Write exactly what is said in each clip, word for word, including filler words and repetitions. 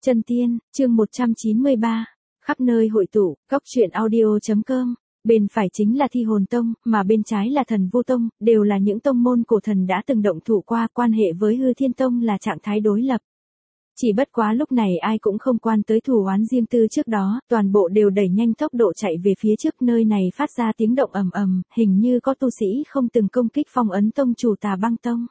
Chân Tiên, chương một trăm chín mươi ba. Khắp nơi hội tụ, góc truyện audio.com. Bên phải chính là Thi Hồn Tông, mà bên trái là Thần Vu Tông, đều là những tông môn cổ thần đã từng động thủ qua, quan hệ với Hư Thiên Tông là trạng thái đối lập. Chỉ bất quá lúc này ai cũng không quan tới thù oán riêng tư trước đó, toàn bộ đều đẩy nhanh tốc độ chạy về phía trước, nơi này phát ra tiếng động ầm ầm, hình như có tu sĩ không từng công kích Phong Ấn Tông chủ Tà Băng Tông.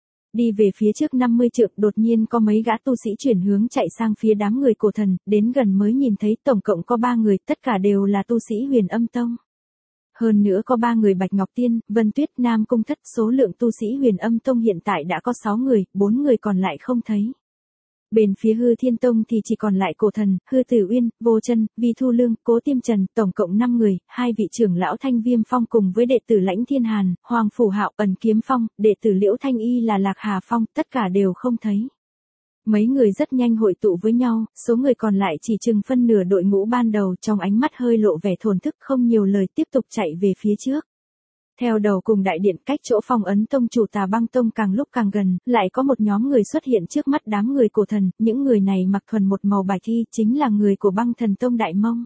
Đi về phía trước năm mươi trượng, đột nhiên có mấy gã tu sĩ chuyển hướng chạy sang phía đám người cổ thần, đến gần mới nhìn thấy tổng cộng có ba người, tất cả đều là tu sĩ Huyền Âm Tông. Hơn nữa có ba người Bạch Ngọc Tiên, Vân Tuyết, Nam Cung Thất, số lượng tu sĩ Huyền Âm Tông hiện tại đã có sáu người, bốn người còn lại không thấy. Bên phía Hư Thiên Tông thì chỉ còn lại cổ thần, Hư Tử Uyên, Vô Chân, Vi Thu Lương, Cố Tiêm Trần, tổng cộng năm người, hai vị trưởng lão Thanh Viêm Phong cùng với đệ tử Lãnh Thiên Hàn, Hoàng Phủ Hạo, Ẩn Kiếm Phong, đệ tử Liễu Thanh Y là Lạc Hà Phong, tất cả đều không thấy. Mấy người rất nhanh hội tụ với nhau, số người còn lại chỉ chừng phân nửa đội ngũ ban đầu, trong ánh mắt hơi lộ vẻ thổn thức, không nhiều lời, tiếp tục chạy về phía trước. Theo đầu cùng đại điện, cách chỗ Phong Ấn Tông chủ Tà Băng Tông càng lúc càng gần, lại có một nhóm người xuất hiện trước mắt đám người cổ thần, những người này mặc thuần một màu bạch thi, chính là người của Băng Thần Tông Đại Mông.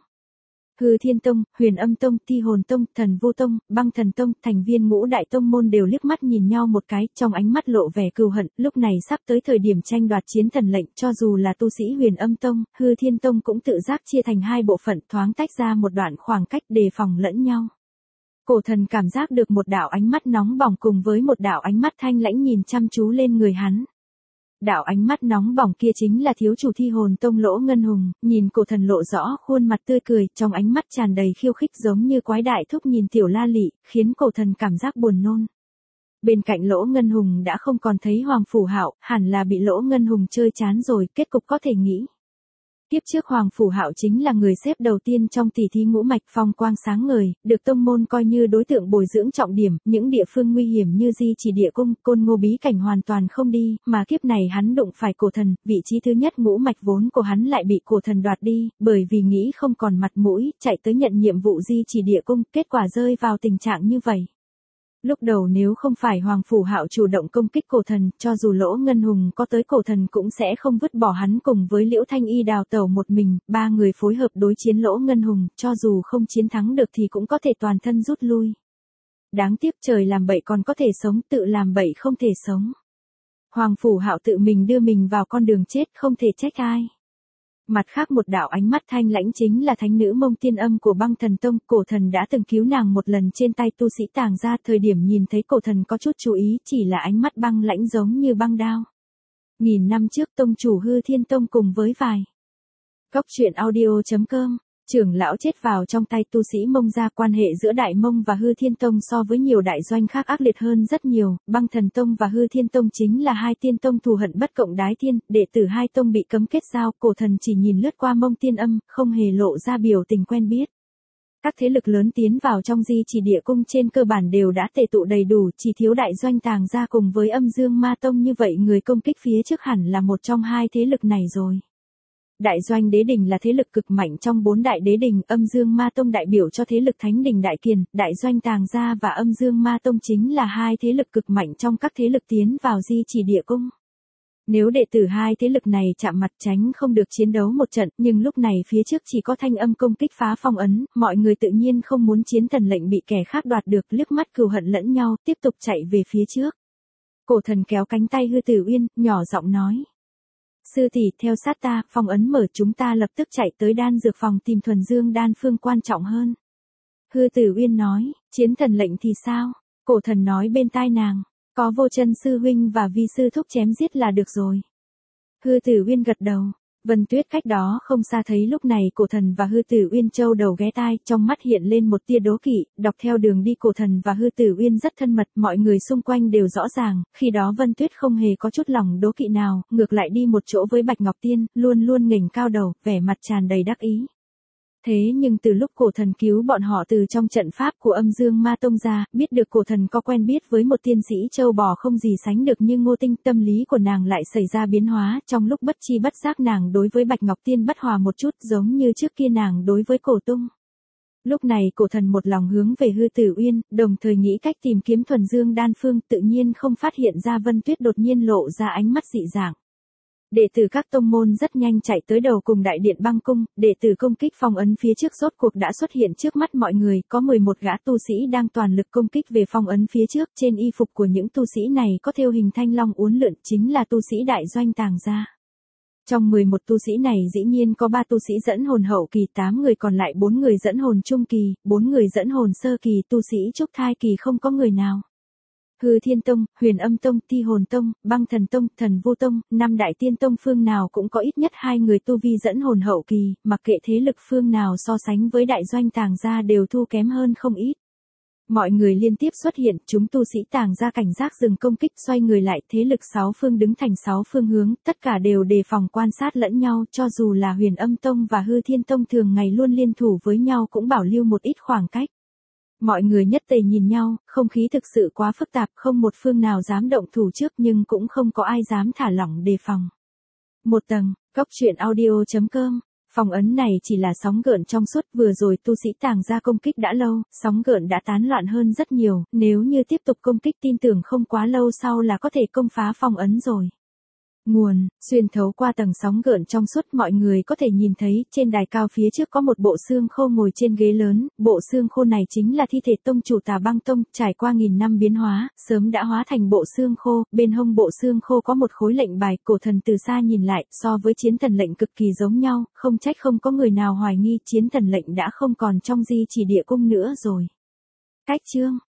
Hư Thiên Tông, Huyền Âm Tông, Thi Hồn Tông, Thần Vu Tông, Băng Thần Tông, thành viên ngũ đại tông môn đều liếc mắt nhìn nhau một cái, trong ánh mắt lộ vẻ cừu hận, lúc này sắp tới thời điểm tranh đoạt chiến thần lệnh, cho dù là tu sĩ Huyền Âm Tông, Hư Thiên Tông cũng tự giác chia thành hai bộ phận, thoáng tách ra một đoạn khoảng cách đề phòng lẫn nhau. Cổ thần cảm giác được một đạo ánh mắt nóng bỏng cùng với một đạo ánh mắt thanh lãnh nhìn chăm chú lên người hắn. Đạo ánh mắt nóng bỏng kia chính là thiếu chủ Thi Hồn Tông Lỗ Ngân Hùng, nhìn cổ thần lộ rõ khuôn mặt tươi cười, trong ánh mắt tràn đầy khiêu khích giống như quái đại thúc nhìn tiểu la lị, khiến cổ thần cảm giác buồn nôn. Bên cạnh Lỗ Ngân Hùng đã không còn thấy Hoàng Phủ Hạo, hẳn là bị Lỗ Ngân Hùng chơi chán rồi, kết cục có thể nghĩ. Tiếp trước Hoàng Phủ Hạo chính là người xếp đầu tiên trong tỷ thí ngũ mạch, phong quang sáng ngời, được tông môn coi như đối tượng bồi dưỡng trọng điểm, những địa phương nguy hiểm như Di Chỉ Địa Cung, Côn Ngô bí cảnh hoàn toàn không đi, mà kiếp này hắn đụng phải cổ thần, vị trí thứ nhất ngũ mạch vốn của hắn lại bị cổ thần đoạt đi, bởi vì nghĩ không còn mặt mũi, chạy tới nhận nhiệm vụ Di Chỉ Địa Cung, kết quả rơi vào tình trạng như vậy. Lúc đầu nếu không phải Hoàng Phủ Hạo chủ động công kích cổ thần, cho dù Lỗ Ngân Hùng có tới cổ thần cũng sẽ không vứt bỏ hắn cùng với Liễu Thanh Y đào tẩu một mình, ba người phối hợp đối chiến Lỗ Ngân Hùng, cho dù không chiến thắng được thì cũng có thể toàn thân rút lui. Đáng tiếc trời làm bậy còn có thể sống, tự làm bậy không thể sống. Hoàng Phủ Hạo tự mình đưa mình vào con đường chết, không thể trách ai. Mặt khác một đạo ánh mắt thanh lãnh chính là thánh nữ Mông Tiên Âm của Băng Thần Tông, cổ thần đã từng cứu nàng một lần trên tay tu sĩ Tàng gia, thời điểm nhìn thấy cổ thần có chút chú ý, chỉ là ánh mắt băng lãnh giống như băng đao. Nghìn năm trước tông chủ Hư Thiên Tông cùng với vài góc truyện audio.com, trưởng lão chết vào trong tay tu sĩ Mông gia, quan hệ giữa Đại Mông và Hư Thiên Tông so với nhiều đại doanh khác ác liệt hơn rất nhiều, Băng Thần Tông và Hư Thiên Tông chính là hai tiên tông thù hận bất cộng đái thiên, đệ tử hai tông bị cấm kết giao, cổ thần chỉ nhìn lướt qua Mông Tiên Âm, không hề lộ ra biểu tình quen biết. Các thế lực lớn tiến vào trong Di Chỉ Địa Cung trên cơ bản đều đã tề tụ đầy đủ, chỉ thiếu đại doanh Tàng gia cùng với Âm Dương Ma Tông, như vậy người công kích phía trước hẳn là một trong hai thế lực này rồi. Đại doanh Đế Đình là thế lực cực mạnh trong bốn đại đế đình, Âm Dương Ma Tông đại biểu cho thế lực Thánh Đình Đại Kiền, đại doanh Tàng gia và Âm Dương Ma Tông chính là hai thế lực cực mạnh trong các thế lực tiến vào Di Chỉ Địa Cung. Nếu đệ tử hai thế lực này chạm mặt tránh không được chiến đấu một trận, nhưng lúc này phía trước chỉ có thanh âm công kích phá phong ấn, mọi người tự nhiên không muốn chiến thần lệnh bị kẻ khác đoạt được, liếc mắt cừu hận lẫn nhau, tiếp tục chạy về phía trước. Cổ thần kéo cánh tay Hư Tử Uyên, nhỏ giọng nói. Sư tỷ, theo sát ta, phong ấn mở, chúng ta lập tức chạy tới đan dược phòng tìm thuần dương đan phương quan trọng hơn. Hư Tử Uyên nói, chiến thần lệnh thì sao? Cổ thần nói bên tai nàng, có Vô Chân sư huynh và Vi sư thúc chém giết là được rồi. Hư Tử Uyên gật đầu. Vân Tuyết cách đó không xa thấy lúc này cổ thần và Hư Tử Uyên châu đầu ghé tai, trong mắt hiện lên một tia đố kỵ, đọc theo đường đi cổ thần và Hư Tử Uyên rất thân mật, mọi người xung quanh đều rõ ràng, khi đó Vân Tuyết không hề có chút lòng đố kỵ nào, ngược lại đi một chỗ với Bạch Ngọc Tiên, luôn luôn nghềnh cao đầu, vẻ mặt tràn đầy đắc ý. Thế nhưng từ lúc cổ thần cứu bọn họ từ trong trận pháp của Âm Dương Ma Tông ra, biết được cổ thần có quen biết với một tiên sĩ châu bò không gì sánh được như Ngô Tinh, tâm lý của nàng lại xảy ra biến hóa, trong lúc bất chi bất giác nàng đối với Bạch Ngọc Tiên bất hòa một chút, giống như trước kia nàng đối với Cổ Tung. Lúc này cổ thần một lòng hướng về Hư Tử Uyên, đồng thời nghĩ cách tìm kiếm thuần dương đan phương, tự nhiên không phát hiện ra Vân Tuyết đột nhiên lộ ra ánh mắt dị dạng. Đệ tử các tông môn rất nhanh chạy tới đầu cùng đại điện băng cung, đệ tử công kích phong ấn phía trước rốt cuộc đã xuất hiện trước mắt mọi người, có mười một gã tu sĩ đang toàn lực công kích về phong ấn phía trước, trên y phục của những tu sĩ này có thêu hình thanh long uốn lượn, chính là tu sĩ đại doanh Tàng gia. Trong mười một tu sĩ này dĩ nhiên có ba tu sĩ dẫn hồn hậu kỳ, tám người còn lại bốn người dẫn hồn trung kỳ, bốn người dẫn hồn sơ kỳ, tu sĩ trúc thai kỳ không có người nào. Hư Thiên Tông, Huyền Âm Tông, Thi Hồn Tông, Băng Thần Tông, Thần Vu Tông, năm đại tiên tông phương nào cũng có ít nhất hai người tu vi dẫn hồn hậu kỳ, mặc kệ thế lực phương nào so sánh với đại doanh Tàng gia đều thu kém hơn không ít. Mọi người liên tiếp xuất hiện, chúng tu sĩ Tàng gia cảnh giác dừng công kích, xoay người lại, thế lực sáu phương đứng thành sáu phương hướng, tất cả đều đề phòng quan sát lẫn nhau, cho dù là Huyền Âm Tông và Hư Thiên Tông thường ngày luôn liên thủ với nhau cũng bảo lưu một ít khoảng cách. Mọi người nhất tề nhìn nhau, không khí thực sự quá phức tạp, không một phương nào dám động thủ trước nhưng cũng không có ai dám thả lỏng đề phòng. Một tầng, góc truyện audio chấm com. Phong ấn này chỉ là sóng gợn trong suốt, vừa rồi tu sĩ Tàng gia công kích đã lâu, sóng gợn đã tán loạn hơn rất nhiều, nếu như tiếp tục công kích tin tưởng không quá lâu sau là có thể công phá phong ấn rồi. Nguồn, xuyên thấu qua tầng sóng gợn trong suốt mọi người có thể nhìn thấy, trên đài cao phía trước có một bộ xương khô ngồi trên ghế lớn, bộ xương khô này chính là thi thể tông chủ Tà Băng Tông, trải qua nghìn năm biến hóa, sớm đã hóa thành bộ xương khô, bên hông bộ xương khô có một khối lệnh bài, cổ thần từ xa nhìn lại, so với chiến thần lệnh cực kỳ giống nhau, không trách không có người nào hoài nghi chiến thần lệnh đã không còn trong di chỉ địa cung nữa rồi. Cách chương